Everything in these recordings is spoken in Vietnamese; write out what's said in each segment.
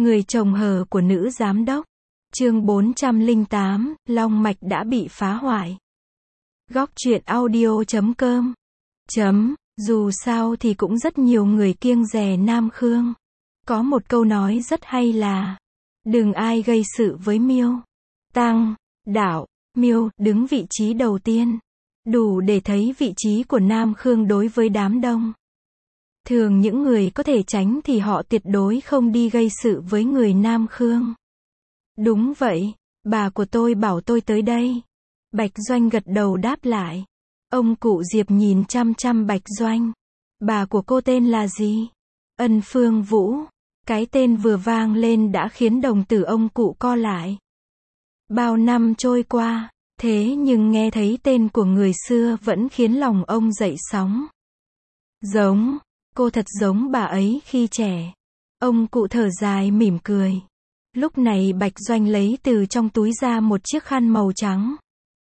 Người chồng hờ của nữ giám đốc. Chương 408, long mạch đã bị phá hoại. Góc truyện audio.com. Dù sao thì cũng rất nhiều người kiêng dè Nam Khương. Có một câu nói rất hay là: đừng ai gây sự với Miêu. Tăng, Đạo, Miêu đứng vị trí đầu tiên. Đủ để thấy vị trí của Nam Khương đối với đám đông. Thường những người có thể tránh thì họ tuyệt đối không đi gây sự với người Nam Khương. Đúng vậy, bà của tôi bảo tôi tới đây. Bạch Doanh gật đầu đáp lại. Ông cụ Diệp nhìn chăm chăm Bạch Doanh. Bà của cô tên là gì? Ân Phương Vũ. Cái tên vừa vang lên đã khiến đồng tử ông cụ co lại. Bao năm trôi qua, thế nhưng nghe thấy tên của người xưa vẫn khiến lòng ông dậy sóng. Giống, cô thật giống bà ấy khi trẻ. Ông cụ thở dài mỉm cười. Lúc này Bạch Doanh lấy từ trong túi ra một chiếc khăn màu trắng.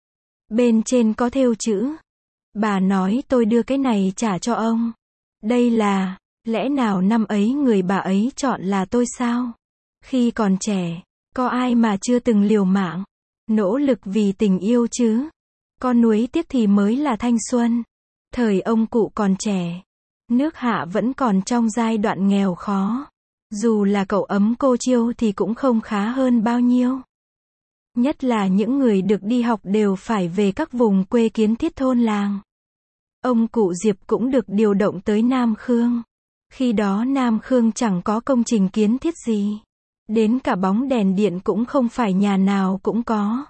Bên trên có thêu chữ. Bà nói tôi đưa cái này trả cho ông. Đây là, lẽ nào năm ấy người bà ấy chọn là tôi sao? Khi còn trẻ, có ai mà chưa từng liều mạng, nỗ lực vì tình yêu chứ? Con nuối tiếc thì mới là thanh xuân. Thời ông cụ còn trẻ, nước Hạ vẫn còn trong giai đoạn nghèo khó. Dù là cậu ấm cô Chiêu thì cũng không khá hơn bao nhiêu. Nhất là những người được đi học đều phải về các vùng quê kiến thiết thôn làng. Ông cụ Diệp cũng được điều động tới Nam Khương. Khi đó Nam Khương chẳng có công trình kiến thiết gì. Đến cả bóng đèn điện cũng không phải nhà nào cũng có.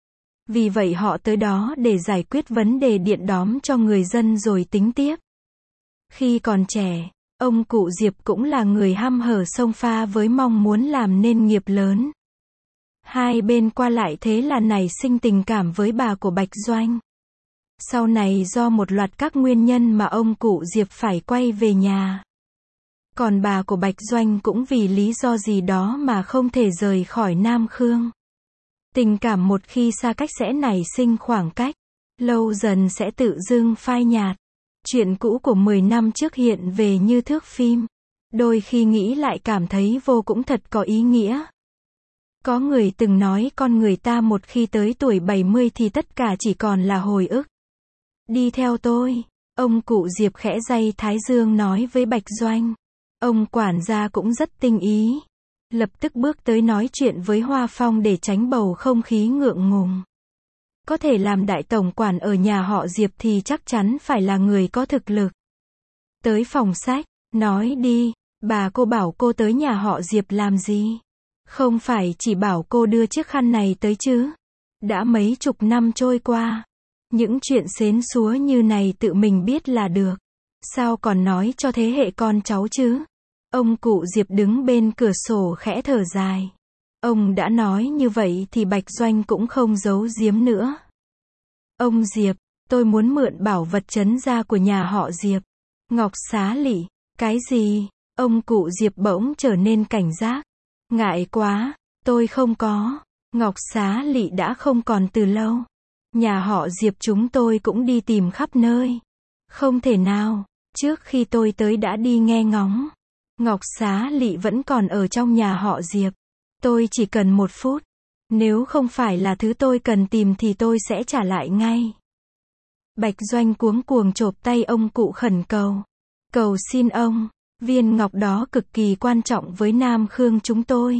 Vì vậy họ tới đó để giải quyết vấn đề điện đóm cho người dân rồi tính tiếp. Khi còn trẻ, ông cụ Diệp cũng là người hăm hở xông pha với mong muốn làm nên nghiệp lớn. Hai bên qua lại thế là nảy sinh tình cảm với bà của Bạch Doanh. Sau này do một loạt các nguyên nhân mà ông cụ Diệp phải quay về nhà. Còn bà của Bạch Doanh cũng vì lý do gì đó mà không thể rời khỏi Nam Khương. Tình cảm một khi xa cách sẽ nảy sinh khoảng cách. Lâu dần sẽ tự dưng phai nhạt. Chuyện cũ của 10 năm trước hiện về như thước phim. Đôi khi nghĩ lại cảm thấy vô cũng thật có ý nghĩa. Có người từng nói con người ta một khi tới tuổi 70 thì tất cả chỉ còn là hồi ức. Đi theo tôi, ông cụ Diệp khẽ day thái dương nói với Bạch Doanh. Ông quản gia cũng rất tinh ý. Lập tức bước tới nói chuyện với Hoa Phong để tránh bầu không khí ngượng ngùng. Có thể làm đại tổng quản ở nhà họ Diệp thì chắc chắn phải là người có thực lực. Tới phòng sách, nói đi, bà cô bảo cô tới nhà họ Diệp làm gì? Không phải chỉ bảo cô đưa chiếc khăn này tới chứ? Đã mấy chục năm trôi qua. Những chuyện xến xúa như này tự mình biết là được. Sao còn nói cho thế hệ con cháu chứ? Ông cụ Diệp đứng bên cửa sổ khẽ thở dài. Ông đã nói như vậy thì Bạch Doanh cũng không giấu giếm nữa. Ông Diệp, tôi muốn mượn bảo vật trấn gia của nhà họ Diệp. Ngọc xá lị. Cái gì? Ông cụ Diệp bỗng trở nên cảnh giác. Ngại quá, tôi không có. Ngọc xá lị đã không còn từ lâu. Nhà họ Diệp chúng tôi cũng đi tìm khắp nơi. Không thể nào, trước khi tôi tới đã đi nghe ngóng. Ngọc xá lị vẫn còn ở trong nhà họ Diệp. Tôi chỉ cần 1 phút. Nếu không phải là thứ tôi cần tìm thì tôi sẽ trả lại ngay. Bạch Doanh cuống cuồng chộp tay ông cụ khẩn cầu. Cầu xin ông, viên ngọc đó cực kỳ quan trọng với Nam Khương chúng tôi.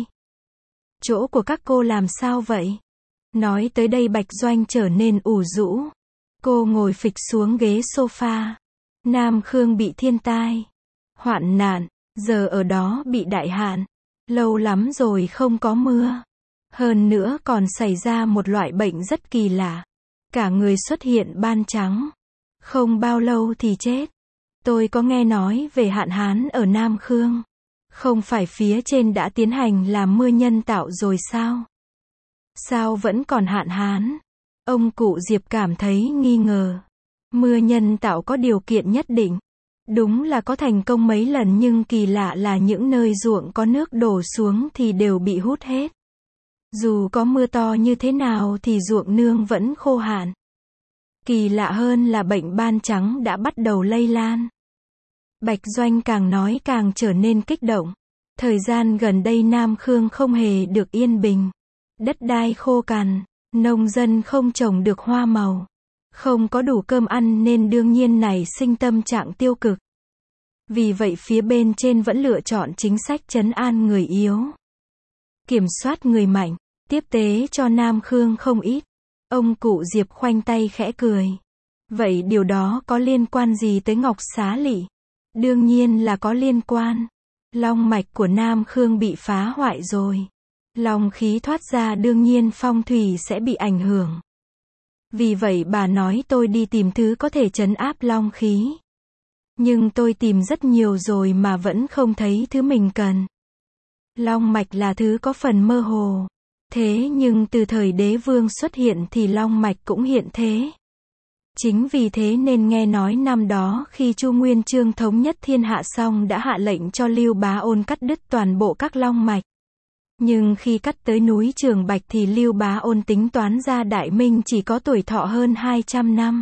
Chỗ của các cô làm sao vậy? Nói tới đây Bạch Doanh trở nên ủ rũ. Cô ngồi phịch xuống ghế sofa. Nam Khương bị thiên tai, hoạn nạn, giờ ở đó bị đại hạn. Lâu lắm rồi không có mưa. Hơn nữa còn xảy ra một loại bệnh rất kỳ lạ. Cả người xuất hiện ban trắng. Không bao lâu thì chết. Tôi có nghe nói về hạn hán ở Nam Khương. Không phải phía trên đã tiến hành làm mưa nhân tạo rồi sao? Sao vẫn còn hạn hán? Ông cụ Diệp cảm thấy nghi ngờ. Mưa nhân tạo có điều kiện nhất định. Đúng là có thành công mấy lần nhưng kỳ lạ là những nơi ruộng có nước đổ xuống thì đều bị hút hết. Dù có mưa to như thế nào thì ruộng nương vẫn khô hạn. Kỳ lạ hơn là bệnh ban trắng đã bắt đầu lây lan. Bạch Doanh càng nói càng trở nên kích động. Thời gian gần đây Nam Khương không hề được yên bình. Đất đai khô cằn, nông dân không trồng được hoa màu, không có đủ cơm ăn nên đương nhiên nảy sinh tâm trạng tiêu cực. Vì vậy phía bên trên vẫn lựa chọn chính sách trấn an người yếu, kiểm soát người mạnh, tiếp tế cho Nam Khương không ít. Ông cụ Diệp khoanh tay khẽ cười. Vậy điều đó có liên quan gì tới Ngọc Xá Lỵ? Đương nhiên là có liên quan. Long mạch của Nam Khương bị phá hoại rồi. Long khí thoát ra đương nhiên phong thủy sẽ bị ảnh hưởng. Vì vậy bà nói tôi đi tìm thứ có thể trấn áp long khí. Nhưng tôi tìm rất nhiều rồi mà vẫn không thấy thứ mình cần. Long mạch là thứ có phần mơ hồ. Thế nhưng từ thời đế vương xuất hiện thì long mạch cũng hiện thế. Chính vì thế nên nghe nói năm đó khi Chu Nguyên Chương thống nhất thiên hạ xong đã hạ lệnh cho Lưu Bá Ôn cắt đứt toàn bộ các long mạch. Nhưng khi cắt tới núi Trường Bạch thì Lưu Bá Ôn tính toán ra Đại Minh chỉ có tuổi thọ hơn 200 năm.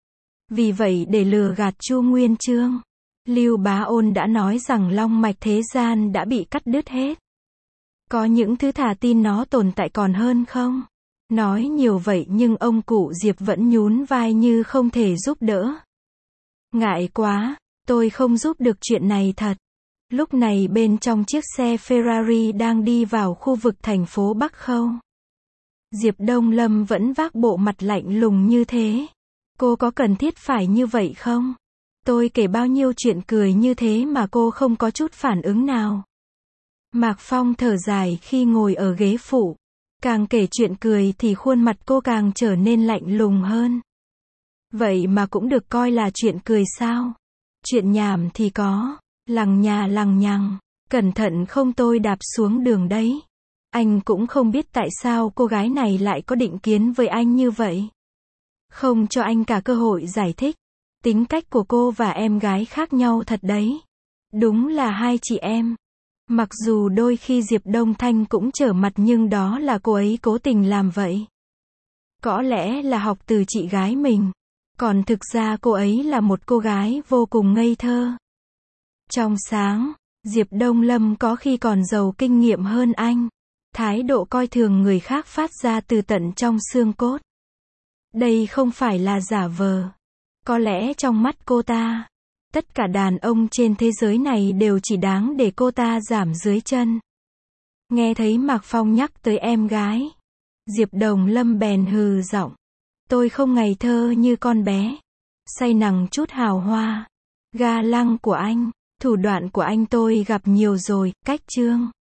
Vì vậy để lừa gạt Chu Nguyên Chương, Lưu Bá Ôn đã nói rằng long mạch thế gian đã bị cắt đứt hết. Có những thứ thà tin nó tồn tại còn hơn không? Nói nhiều vậy nhưng ông cụ Diệp vẫn nhún vai như không thể giúp đỡ. Ngại quá, tôi không giúp được chuyện này thật. Lúc này bên trong chiếc xe Ferrari đang đi vào khu vực thành phố Bắc Khâu. Diệp Đông Lâm vẫn vác bộ mặt lạnh lùng như thế. Cô có cần thiết phải như vậy không? Tôi kể bao nhiêu chuyện cười như thế mà cô không có chút phản ứng nào. Mạc Phong thở dài khi ngồi ở ghế phụ. Càng kể chuyện cười thì khuôn mặt cô càng trở nên lạnh lùng hơn. Vậy mà cũng được coi là chuyện cười sao? Chuyện nhảm thì có. Lằng nhà lằng nhằng. Cẩn thận không tôi đạp xuống đường đấy. Anh cũng không biết tại sao cô gái này lại có định kiến với anh như vậy. Không cho anh cả cơ hội giải thích. Tính cách của cô và em gái khác nhau thật đấy. Đúng là hai chị em. Mặc dù đôi khi Diệp Đông Thanh cũng trở mặt nhưng đó là cô ấy cố tình làm vậy. Có lẽ là học từ chị gái mình. Còn thực ra cô ấy là một cô gái vô cùng ngây thơ. Trong sáng, Diệp Đông Lâm có khi còn giàu kinh nghiệm hơn anh. Thái độ coi thường người khác phát ra từ tận trong xương cốt. Đây không phải là giả vờ. Có lẽ trong mắt cô ta, tất cả đàn ông trên thế giới này đều chỉ đáng để cô ta giảm dưới chân. Nghe thấy Mạc Phong nhắc tới em gái, Diệp Đồng Lâm bèn hừ giọng. Tôi không ngây thơ như con bé. Say nắng chút hào hoa. Ga lăng của anh, thủ đoạn của anh tôi gặp nhiều rồi, cách chương.